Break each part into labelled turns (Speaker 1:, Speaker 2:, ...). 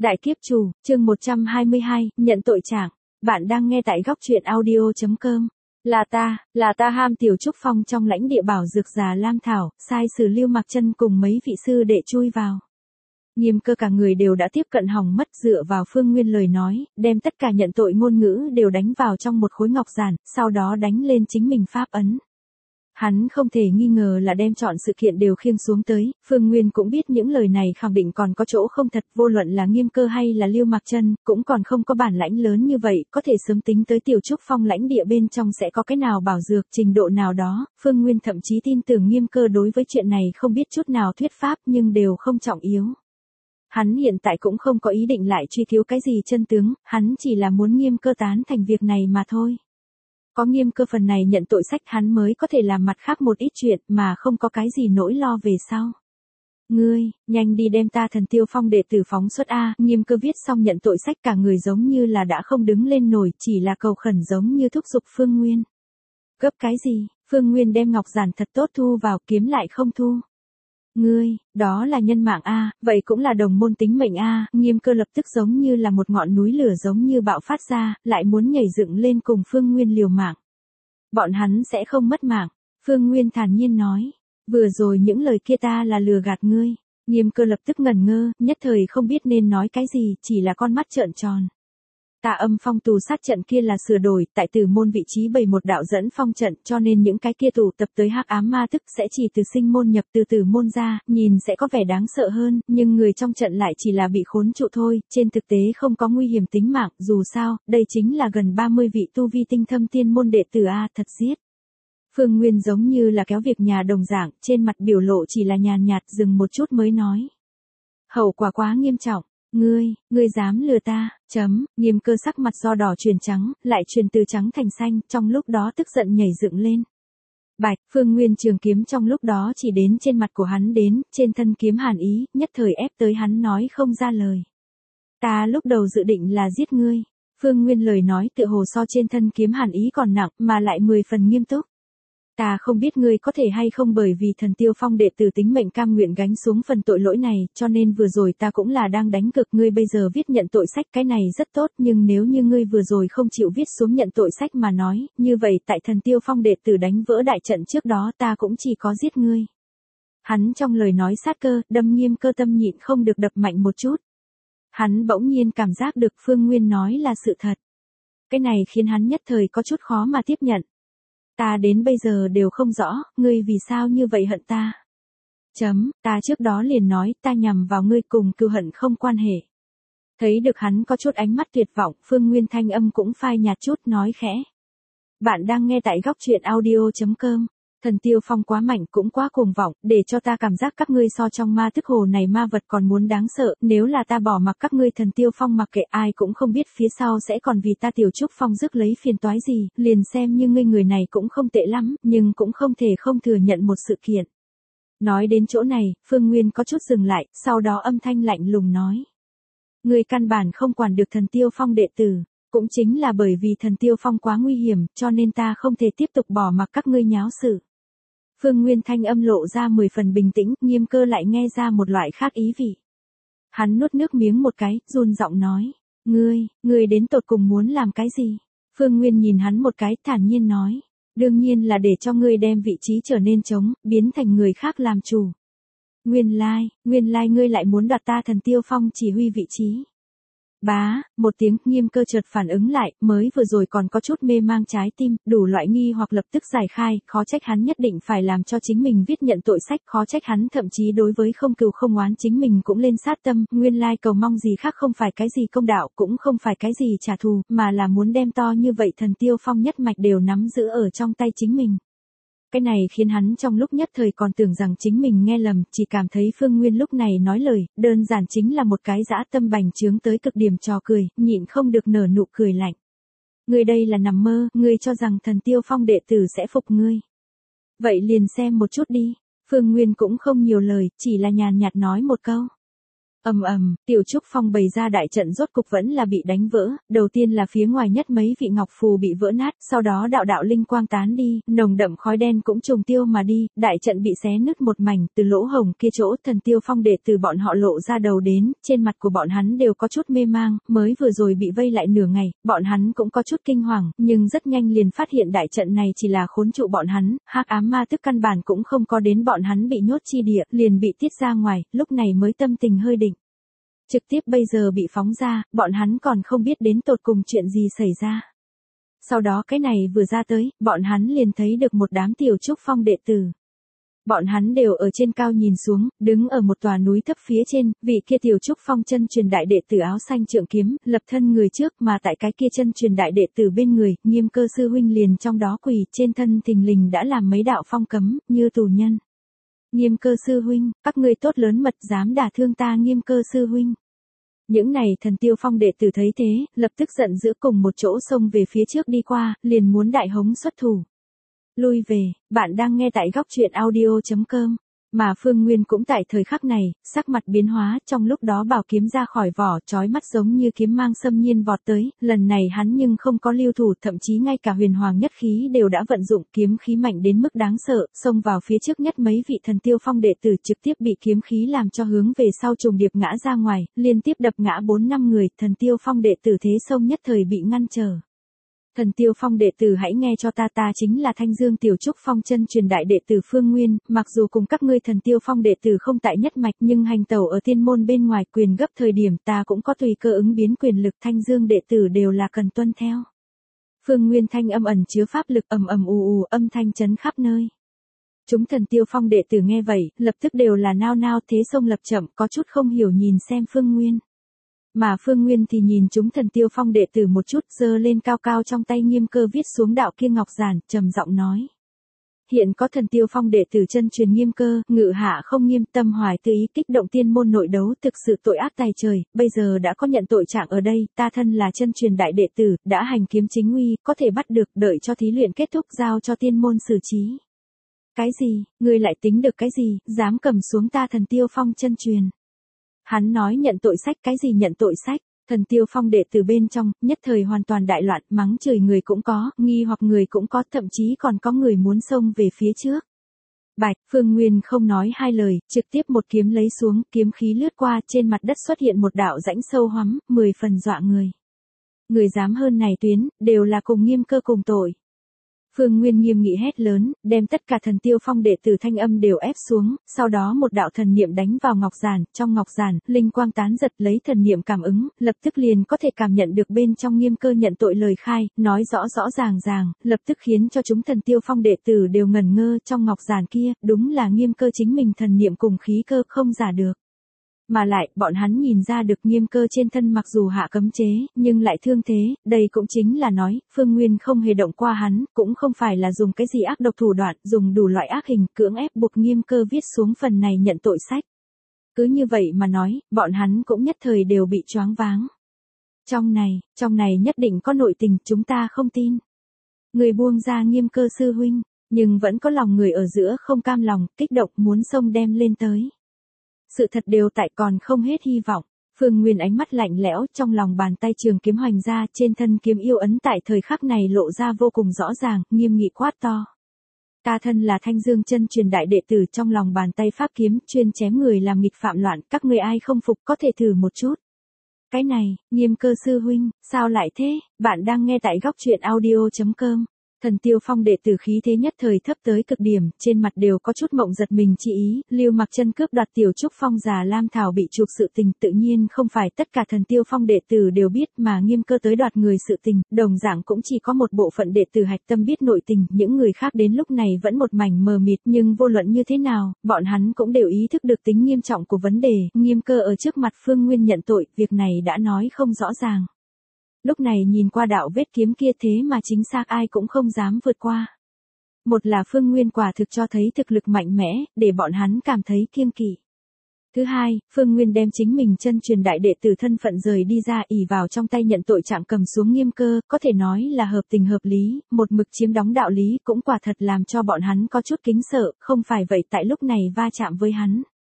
Speaker 1: Đại kiếp chủ, chương 122, nhận tội trạng. Bạn đang nghe tại góc truyện audio.com. Là ta ham Tiểu Trúc Phong trong lãnh địa bảo dược già Lam Thảo, sai sử Lưu Mặc Chân cùng mấy vị sư đệ chui vào. Nghiêm Cơ cả người đều đã tiếp cận hỏng mất, dựa vào Phương Nguyên lời nói, đem tất cả nhận tội ngôn ngữ đều đánh vào trong một khối ngọc giản, sau đó đánh lên chính mình pháp ấn. Hắn không thể nghi ngờ là đem chọn sự kiện đều khiêng xuống tới, Phương Nguyên cũng biết những lời này khẳng định còn có chỗ không thật, vô luận là Nghiêm Cơ hay là Lưu Mặc Chân, cũng còn không có bản lãnh lớn như vậy, có thể sớm tính tới Tiểu Trúc Phong lãnh địa bên trong sẽ có cái nào bảo dược trình độ nào đó, Phương Nguyên thậm chí tin tưởng Nghiêm Cơ đối với chuyện này không biết chút nào thuyết pháp nhưng đều không trọng yếu. Hắn hiện tại cũng không có ý định lại truy cứu cái gì chân tướng, hắn chỉ là muốn Nghiêm Cơ tán thành việc này mà thôi. Có Nghiêm Cơ phần này nhận tội sách hắn mới có thể làm mặt khác một ít chuyện mà không có cái gì nỗi lo về sau. Ngươi, nhanh đi đem ta Thần Tiêu Phong đệ tử phóng xuất A, Nghiêm Cơ viết xong nhận tội sách cả người giống như là đã không đứng lên nổi, chỉ là cầu khẩn giống như thúc giục Phương Nguyên. Gấp cái gì, Phương Nguyên đem ngọc giản thật tốt thu vào, kiếm lại không thu. Ngươi, đó là nhân mạng A, vậy cũng là đồng môn tính mệnh A, Nghiêm Cơ lập tức giống như là một ngọn núi lửa giống như bạo phát ra, lại muốn nhảy dựng lên cùng Phương Nguyên liều mạng. Bọn hắn sẽ không mất mạng, Phương Nguyên thản nhiên nói, vừa rồi những lời kia ta là lừa gạt ngươi, Nghiêm Cơ lập tức ngẩn ngơ, nhất thời không biết nên nói cái gì, chỉ là con mắt trợn tròn. Tà Âm Phong tù sát trận kia là sửa đổi, tại Tử môn vị trí bày một đạo dẫn phong trận, cho nên những cái kia tụ tập tới hắc ám ma thức sẽ chỉ từ sinh môn nhập từ Tử môn ra, nhìn sẽ có vẻ đáng sợ hơn, nhưng người trong trận lại chỉ là bị khốn trụ thôi, trên thực tế không có nguy hiểm tính mạng, dù sao, đây chính là gần 30 vị tu vi tinh thâm tiên môn đệ tử A, thật giết. Phương Nguyên giống như là kéo việc nhà đồng dạng, trên mặt biểu lộ chỉ là nhàn nhạt, dừng một chút mới nói. Hậu quả quá nghiêm trọng. Ngươi dám lừa ta, Nghiêm Cơ sắc mặt do đỏ chuyển trắng, lại chuyển từ trắng thành xanh, trong lúc đó tức giận nhảy dựng lên. Bạch, Phương Nguyên trường kiếm trong lúc đó chỉ đến trên mặt của hắn đến, trên thân kiếm hàn ý, nhất thời ép tới hắn nói không ra lời. Ta lúc đầu dự định là giết ngươi, Phương Nguyên lời nói tựa hồ so trên thân kiếm hàn ý còn nặng, mà lại 10 phần nghiêm túc. Ta không biết ngươi có thể hay không bởi vì Thần Tiêu Phong đệ tử tính mệnh cam nguyện gánh xuống phần tội lỗi này, cho nên vừa rồi ta cũng là đang đánh cực ngươi bây giờ viết nhận tội sách cái này rất tốt, nhưng nếu như ngươi vừa rồi không chịu viết xuống nhận tội sách mà nói, như vậy tại Thần Tiêu Phong đệ tử đánh vỡ đại trận trước đó ta cũng chỉ có giết ngươi. Hắn trong lời nói sát cơ, đâm Nghiêm Cơ tâm nhịn không được đập mạnh một chút. Hắn bỗng nhiên cảm giác được Phương Nguyên nói là sự thật. Cái này khiến hắn nhất thời có chút khó mà tiếp nhận. Ta đến bây giờ đều không rõ, ngươi vì sao như vậy hận ta. Ta trước đó liền nói, ta nhằm vào ngươi cùng cừu hận không quan hệ. Thấy được hắn có chút ánh mắt tuyệt vọng, Phương Nguyên thanh âm cũng phai nhạt chút nói khẽ. Bạn đang nghe tại góc truyện audio.com. Thần Tiêu Phong quá mạnh cũng quá cuồng vọng, để cho ta cảm giác các ngươi so trong ma thức hồ này ma vật còn muốn đáng sợ, nếu là ta bỏ mặc các ngươi Thần Tiêu Phong mặc kệ ai cũng không biết phía sau sẽ còn vì ta Tiểu Trúc Phong rước lấy phiền toái gì, liền xem như ngươi người này cũng không tệ lắm, nhưng cũng không thể không thừa nhận một sự kiện. Nói đến chỗ này, Phương Nguyên có chút dừng lại, sau đó âm thanh lạnh lùng nói. Ngươi căn bản không quản được Thần Tiêu Phong đệ tử. Cũng chính là bởi vì Thần Tiêu Phong quá nguy hiểm, cho nên ta không thể tiếp tục bỏ mặc các ngươi nháo sự. Phương Nguyên thanh âm lộ ra 10 phần bình tĩnh, Nghiêm Cơ lại nghe ra một loại khác ý vị. Hắn nuốt nước miếng một cái, run giọng nói. Ngươi đến tột cùng muốn làm cái gì? Phương Nguyên nhìn hắn một cái, thản nhiên nói. Đương nhiên là để cho ngươi đem vị trí trở nên trống, biến thành người khác làm chủ. Nguyên lai ngươi lại muốn đoạt ta Thần Tiêu Phong chỉ huy vị trí. Bá, một tiếng, Nghiêm Cơ chợt phản ứng lại, mới vừa rồi còn có chút mê mang trái tim, đủ loại nghi hoặc lập tức giải khai, khó trách hắn nhất định phải làm cho chính mình viết nhận tội sách, khó trách hắn thậm chí đối với không cừu không oán chính mình cũng lên sát tâm, nguyên lai cầu mong gì khác không phải cái gì công đạo, cũng không phải cái gì trả thù, mà là muốn đem to như vậy Thần Tiêu Phong nhất mạch đều nắm giữ ở trong tay chính mình. Cái này khiến hắn trong lúc nhất thời còn tưởng rằng chính mình nghe lầm, chỉ cảm thấy Phương Nguyên lúc này nói lời, đơn giản chính là một cái dã tâm bành trướng tới cực điểm trò cười, nhịn không được nở nụ cười lạnh. Ngươi đây là nằm mơ, ngươi cho rằng Thần Tiêu Phong đệ tử sẽ phục ngươi. Vậy liền xem một chút đi, Phương Nguyên cũng không nhiều lời, chỉ là nhàn nhạt nói một câu. Tiểu Trúc Phong bày ra đại trận rốt cục vẫn là bị đánh vỡ, đầu tiên là phía ngoài nhất mấy vị ngọc phù bị vỡ nát, sau đó đạo đạo linh quang tán đi, nồng đậm khói đen cũng trùng tiêu mà đi, đại trận bị xé nứt một mảnh, từ lỗ hổng kia chỗ Thần Tiêu Phong đệ tử bọn họ lộ ra đầu đến, trên mặt của bọn hắn đều có chút mê mang, mới vừa rồi bị vây lại nửa ngày, bọn hắn cũng có chút kinh hoàng, nhưng rất nhanh liền phát hiện đại trận này chỉ là khốn trụ bọn hắn, hắc ám ma tức căn bản cũng không có đến bọn hắn bị nhốt chi địa, liền bị tiết ra ngoài, lúc này mới tâm tình hơi định. Trực tiếp bây giờ bị phóng ra, bọn hắn còn không biết đến tột cùng chuyện gì xảy ra. Sau đó cái này vừa ra tới, bọn hắn liền thấy được một đám Tiểu Trúc Phong đệ tử. Bọn hắn đều ở trên cao nhìn xuống, đứng ở một tòa núi thấp phía trên, vị kia Tiểu Trúc Phong chân truyền đại đệ tử áo xanh trượng kiếm, lập thân người trước mà tại cái kia chân truyền đại đệ tử bên người, Nghiêm Cơ sư huynh liền trong đó quỳ, trên thân thình lình đã làm mấy đạo phong cấm, như tù nhân. Nghiêm Cơ sư huynh, các ngươi tốt lớn mật dám đả thương ta Nghiêm Cơ sư huynh. Những này Thần Tiêu Phong đệ tử thấy thế, lập tức giận dữ cùng một chỗ xông về phía trước đi qua, liền muốn đại hống xuất thủ. Lui về, bạn đang nghe tại góc truyện audio.com. Mà Phương Nguyên cũng tại thời khắc này, sắc mặt biến hóa, trong lúc đó bảo kiếm ra khỏi vỏ, chói mắt giống như kiếm mang xâm nhiên vọt tới, lần này hắn nhưng không có lưu thủ, thậm chí ngay cả huyền hoàng nhất khí đều đã vận dụng, kiếm khí mạnh đến mức đáng sợ, xông vào phía trước nhất mấy vị Thần Tiêu Phong đệ tử trực tiếp bị kiếm khí làm cho hướng về sau trùng điệp ngã ra ngoài, liên tiếp đập ngã 4-5 người, Thần Tiêu Phong đệ tử thế xông nhất thời bị ngăn trở. Thần Tiêu Phong đệ tử hãy nghe cho ta chính là Thanh Dương Tiểu Trúc Phong chân truyền đại đệ tử Phương Nguyên, mặc dù cùng các ngươi Thần Tiêu Phong đệ tử không tại nhất mạch nhưng hành tẩu ở tiên môn bên ngoài quyền gấp thời điểm ta cũng có tùy cơ ứng biến quyền lực Thanh Dương đệ tử đều là cần tuân theo. Phương Nguyên thanh âm ẩn chứa pháp lực ầm ầm ù ù âm thanh chấn khắp nơi. Chúng Thần Tiêu Phong đệ tử nghe vậy, lập tức đều là nao nao thế xông lập chậm có chút không hiểu nhìn xem Phương Nguyên. Mà Phương Nguyên thì nhìn chúng Thần Tiêu Phong đệ tử một chút giơ lên cao cao trong tay Nghiêm Cơ viết xuống đạo kia ngọc giản, trầm giọng nói. Hiện có Thần Tiêu Phong đệ tử chân truyền Nghiêm Cơ, ngự hạ không nghiêm tâm hoài tự ý kích động tiên môn nội đấu thực sự tội ác tày trời, bây giờ đã có nhận tội trạng ở đây, ta thân là chân truyền đại đệ tử, đã hành kiếm chính uy, có thể bắt được, đợi cho thí luyện kết thúc giao cho tiên môn xử trí. Cái gì, ngươi lại tính được cái gì, dám cầm xuống ta Thần Tiêu Phong chân truyền. Hắn nói nhận tội sách, cái gì nhận tội sách? Thần Tiêu Phong đệ tử bên trong, nhất thời hoàn toàn đại loạn, mắng chửi người cũng có, nghi hoặc người cũng có, thậm chí còn có người muốn xông về phía trước. Bạch, Phương Nguyên không nói hai lời, trực tiếp một kiếm lấy xuống, kiếm khí lướt qua, trên mặt đất xuất hiện một đạo rãnh sâu hoắm, 10 phần dọa người. Người dám hơn này tuyến, đều là cùng Nghiêm Cơ cùng tội. Phương Nguyên nghiêm nghị hét lớn, đem tất cả Thần Tiêu Phong đệ tử thanh âm đều ép xuống, sau đó một đạo thần niệm đánh vào ngọc giản, trong ngọc giản, linh quang tán giật lấy thần niệm cảm ứng, lập tức liền có thể cảm nhận được bên trong Nghiêm Cơ nhận tội lời khai, nói rõ rõ ràng, lập tức khiến cho chúng Thần Tiêu Phong đệ tử đều ngẩn ngơ, trong ngọc giản kia, đúng là Nghiêm Cơ chính mình thần niệm cùng khí cơ không giả được. Mà lại, bọn hắn nhìn ra được Nghiêm Cơ trên thân mặc dù hạ cấm chế, nhưng lại thương thế, đây cũng chính là nói, Phương Nguyên không hề động qua hắn, cũng không phải là dùng cái gì ác độc thủ đoạn, dùng đủ loại ác hình, cưỡng ép buộc Nghiêm Cơ viết xuống phần này nhận tội sách. Cứ như vậy mà nói, bọn hắn cũng nhất thời đều bị choáng váng. Trong này nhất định có nội tình, chúng ta không tin. Người buông ra Nghiêm Cơ sư huynh, nhưng vẫn có lòng người ở giữa không cam lòng, kích động muốn xông đem lên tới. Sự thật đều tại còn không hết hy vọng. Phương Nguyên ánh mắt lạnh lẽo, trong lòng bàn tay trường kiếm hoành ra, trên thân kiếm yêu ấn tại thời khắc này lộ ra vô cùng rõ ràng, nghiêm nghị quát to. Ta thân là Thanh Dương chân truyền đại đệ tử, trong lòng bàn tay pháp kiếm chuyên chém người làm nghịch phạm loạn, các ngươi ai không phục có thể thử một chút. Cái này, Nghiêm Cơ sư huynh, sao lại thế? Bạn đang nghe tại góc truyện audio.com. Thần Tiêu Phong đệ tử khí thế nhất thời thấp tới cực điểm, trên mặt đều có chút mộng giật mình chi ý, Lưu Mặc Chân cướp đoạt Tiểu Trúc Phong già Lam Thảo bị chuộc sự tình, tự nhiên không phải tất cả Thần Tiêu Phong đệ tử đều biết, mà Nghiêm Cơ tới đoạt người sự tình, đồng dạng cũng chỉ có một bộ phận đệ tử hạch tâm biết nội tình, những người khác đến lúc này vẫn một mảnh mờ mịt, nhưng vô luận như thế nào, bọn hắn cũng đều ý thức được tính nghiêm trọng của vấn đề, Nghiêm Cơ ở trước mặt Phương Nguyên nhận tội, việc này đã nói không rõ ràng. Lúc này nhìn qua đạo vết kiếm kia thế mà chính xác ai cũng không dám vượt qua. Một là Phương Nguyên quả thực cho thấy thực lực mạnh mẽ, để bọn hắn cảm thấy kiêng kỵ. Thứ hai, Phương Nguyên đem chính mình chân truyền đại đệ tử thân phận rời đi ra ỷ vào trong tay nhận tội trạng cầm xuống Nghiêm Cơ, có thể nói là hợp tình hợp lý, một mực chiếm đóng đạo lý cũng quả thật làm cho bọn hắn có chút kính sợ, không phải vậy tại lúc này va chạm với hắn.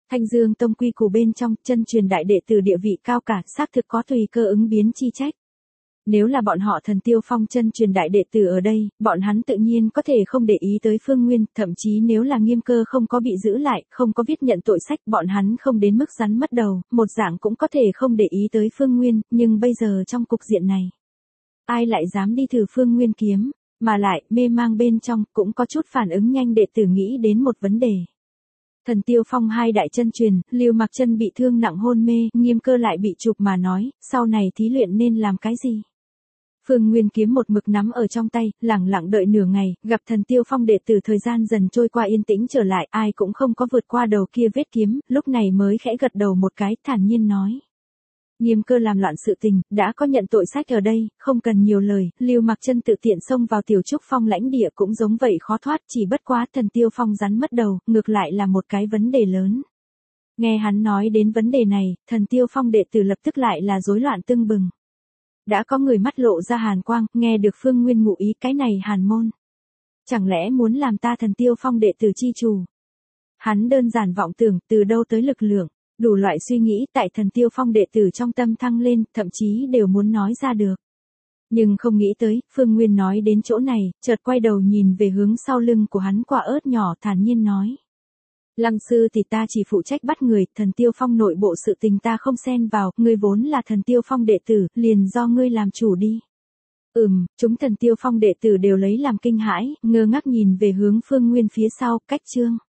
Speaker 1: Thanh Dương Tông quy củ bên trong, chân truyền đại đệ tử địa vị cao cả, xác thực có tùy cơ ứng biến chi trách. Nếu là bọn họ Thần Tiêu Phong chân truyền đại đệ tử ở đây, bọn hắn tự nhiên có thể không để ý tới Phương Nguyên, thậm chí nếu là Nghiêm Cơ không có bị giữ lại, không có viết nhận tội sách, bọn hắn không đến mức rắn mất đầu, một dạng cũng có thể không để ý tới Phương Nguyên, nhưng bây giờ trong cục diện này, ai lại dám đi thử Phương Nguyên kiếm, mà lại, mê mang bên trong, cũng có chút phản ứng nhanh đệ tử nghĩ đến một vấn đề. Thần Tiêu Phong hai đại chân truyền, Lưu Mặc Chân bị thương nặng hôn mê, Nghiêm Cơ lại bị chụp mà nói, sau này thí luyện nên làm cái gì? Phương Nguyên kiếm một mực nắm ở trong tay, lẳng lặng đợi nửa ngày, gặp Thần Tiêu Phong đệ tử thời gian dần trôi qua yên tĩnh trở lại, ai cũng không có vượt qua đầu kia vết kiếm, lúc này mới khẽ gật đầu một cái, thản nhiên nói. Nghiêm Cơ làm loạn sự tình, đã có nhận tội sách ở đây, không cần nhiều lời, Lưu Mặc Chân tự tiện xông vào Tiểu Trúc Phong lãnh địa cũng giống vậy khó thoát, chỉ bất quá Thần Tiêu Phong rắn mất đầu, ngược lại là một cái vấn đề lớn. Nghe hắn nói đến vấn đề này, Thần Tiêu Phong đệ tử lập tức lại là rối loạn tưng bừng. Đã có người mắt lộ ra hàn quang, nghe được Phương Nguyên ngụ ý, cái này Hàn môn. Chẳng lẽ muốn làm ta Thần Tiêu Phong đệ tử chi chủ? Hắn đơn giản vọng tưởng, từ đâu tới lực lượng, đủ loại suy nghĩ tại Thần Tiêu Phong đệ tử trong tâm thăng lên, thậm chí đều muốn nói ra được. Nhưng không nghĩ tới, Phương Nguyên nói đến chỗ này, chợt quay đầu nhìn về hướng sau lưng của hắn quả ớt nhỏ, thản nhiên nói. Lăng sư thì ta chỉ phụ trách bắt người, Thần Tiêu Phong nội bộ sự tình ta không xen vào, ngươi vốn là Thần Tiêu Phong đệ tử, liền do ngươi làm chủ đi. Chúng Thần Tiêu Phong đệ tử đều lấy làm kinh hãi, ngơ ngác nhìn về hướng Phương Nguyên phía sau, cách chương.